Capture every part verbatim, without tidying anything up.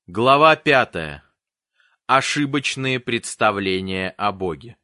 Глава пятая. Ошибочные представления о Боге.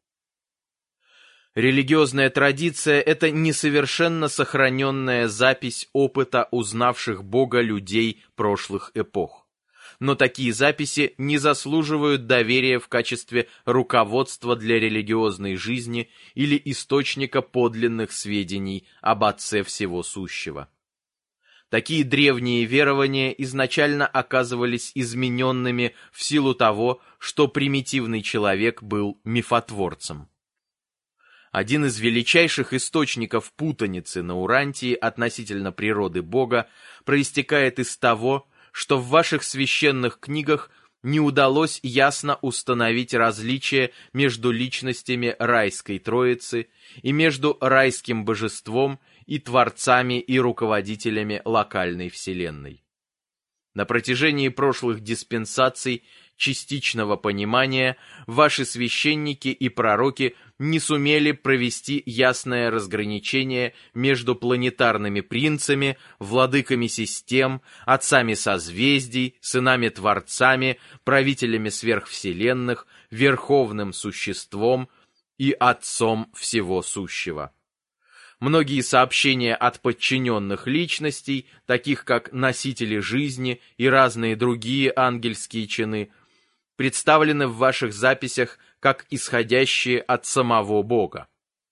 Религиозная традиция – это несовершенно сохраненная запись опыта узнавших Бога людей прошлых эпох. Но такие записи не заслуживают доверия в качестве руководства для религиозной жизни или источника подлинных сведений об Отце Всего Сущего. Такие древние верования изначально оказывались измененными в силу того, что примитивный человек был мифотворцем. Один из величайших источников путаницы на Урантии относительно природы Бога проистекает из того, что в ваших священных книгах не удалось ясно установить различие между личностями райской троицы и между райским божеством и творцами и руководителями локальной вселенной. На протяжении прошлых диспенсаций частичного понимания ваши священники и пророки не сумели провести ясное разграничение между планетарными принцами, владыками систем, отцами созвездий, сынами-творцами, правителями сверхвселенных, верховным существом и Отцом Всего Сущего. Многие сообщения от подчиненных личностей, таких как носители жизни и разные другие ангельские чины, представлены в ваших записях как исходящие от самого Бога.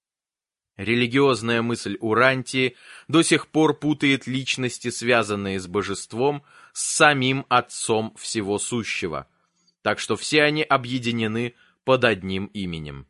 Религиозная мысль Урантии до сих пор путает личности, связанные с божеством, с самим Отцом Всего Сущего, так что все они объединены под одним именем.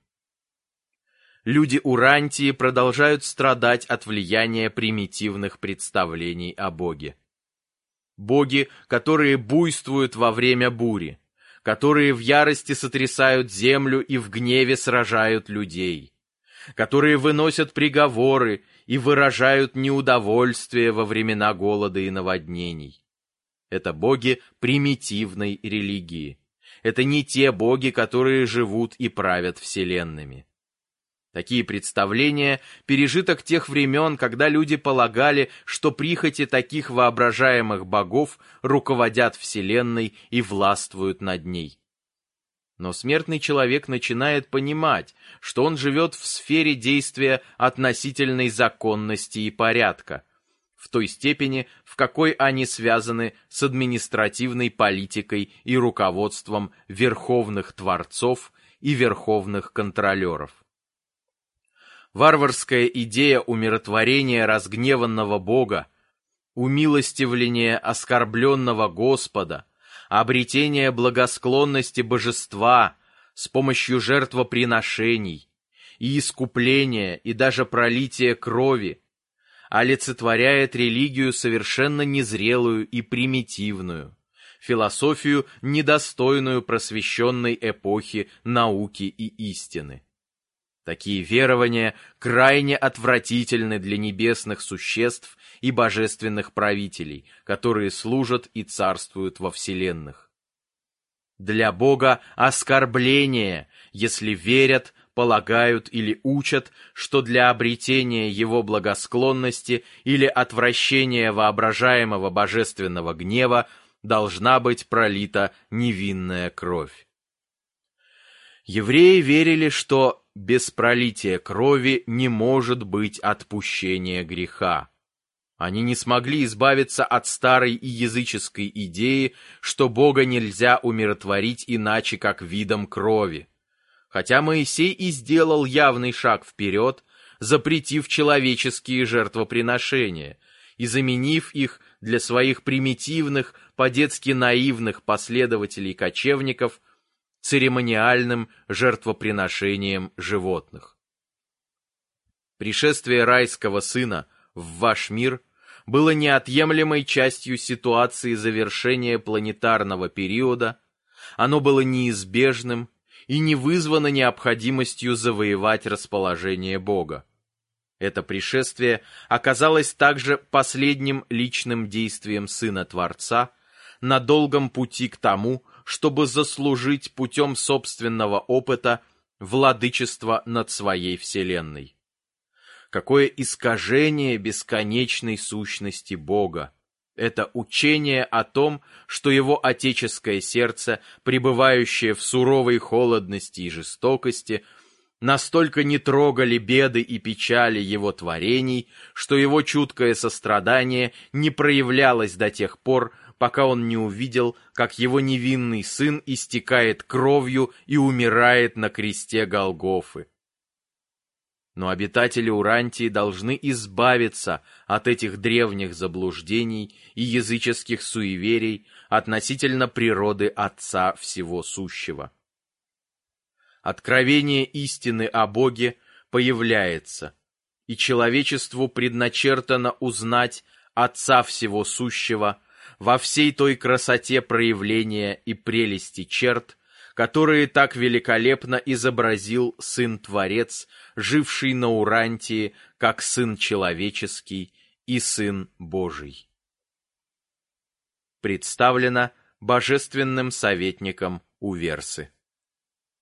Люди Урантии продолжают страдать от влияния примитивных представлений о Боге. Боги, которые буйствуют во время бури, которые в ярости сотрясают землю и в гневе сражают людей, которые выносят приговоры и выражают неудовольствие во времена голода и наводнений. Это боги примитивной религии. Это не те боги, которые живут и правят вселенными. Такие представления – пережиток тех времен, когда люди полагали, что прихоти таких воображаемых богов руководят вселенной и властвуют над ней. Но смертный человек начинает понимать, что он живет в сфере действия относительной законности и порядка, в той степени, в какой они связаны с административной политикой и руководством верховных творцов и верховных контролеров. Варварская идея умиротворения разгневанного Бога, умилостивления оскорбленного Господа, обретения благосклонности божества с помощью жертвоприношений и искупления и даже пролития крови олицетворяет религию совершенно незрелую и примитивную, философию, недостойную просвещенной эпохи науки и истины. Такие верования крайне отвратительны для небесных существ и божественных правителей, которые служат и царствуют во вселенных. Для Бога оскорбление, если верят, полагают или учат, что для обретения Его благосклонности или отвращения воображаемого божественного гнева должна быть пролита невинная кровь. Евреи верили, что без пролития крови не может быть отпущения греха. Они не смогли избавиться от старой и языческой идеи, что Бога нельзя умиротворить иначе, как видом крови. Хотя Моисей и сделал явный шаг вперед, запретив человеческие жертвоприношения и заменив их для своих примитивных, по-детски наивных последователей-кочевников церемониальным жертвоприношением животных. Пришествие райского сына в ваш мир было неотъемлемой частью ситуации завершения планетарного периода, оно было неизбежным и не вызвано необходимостью завоевать расположение Бога. Это пришествие оказалось также последним личным действием Сына Творца на долгом пути к тому, чтобы заслужить путем собственного опыта владычество над своей вселенной. Какое искажение бесконечной сущности Бога! Это учение о том, что его отеческое сердце, пребывающее в суровой холодности и жестокости, настолько не трогали беды и печали его творений, что его чуткое сострадание не проявлялось до тех пор, пока он не увидел, как его невинный сын истекает кровью и умирает на кресте Голгофы. Но обитатели Урантии должны избавиться от этих древних заблуждений и языческих суеверий относительно природы Отца Всего Сущего. Откровение истины о Боге появляется, и человечеству предначертано узнать Отца Всего Сущего во всей той красоте проявления и прелести черт, которые так великолепно изобразил Сын-Творец, живший на Урантии как Сын Человеческий и Сын Божий. Представлено божественным советником Уверсы.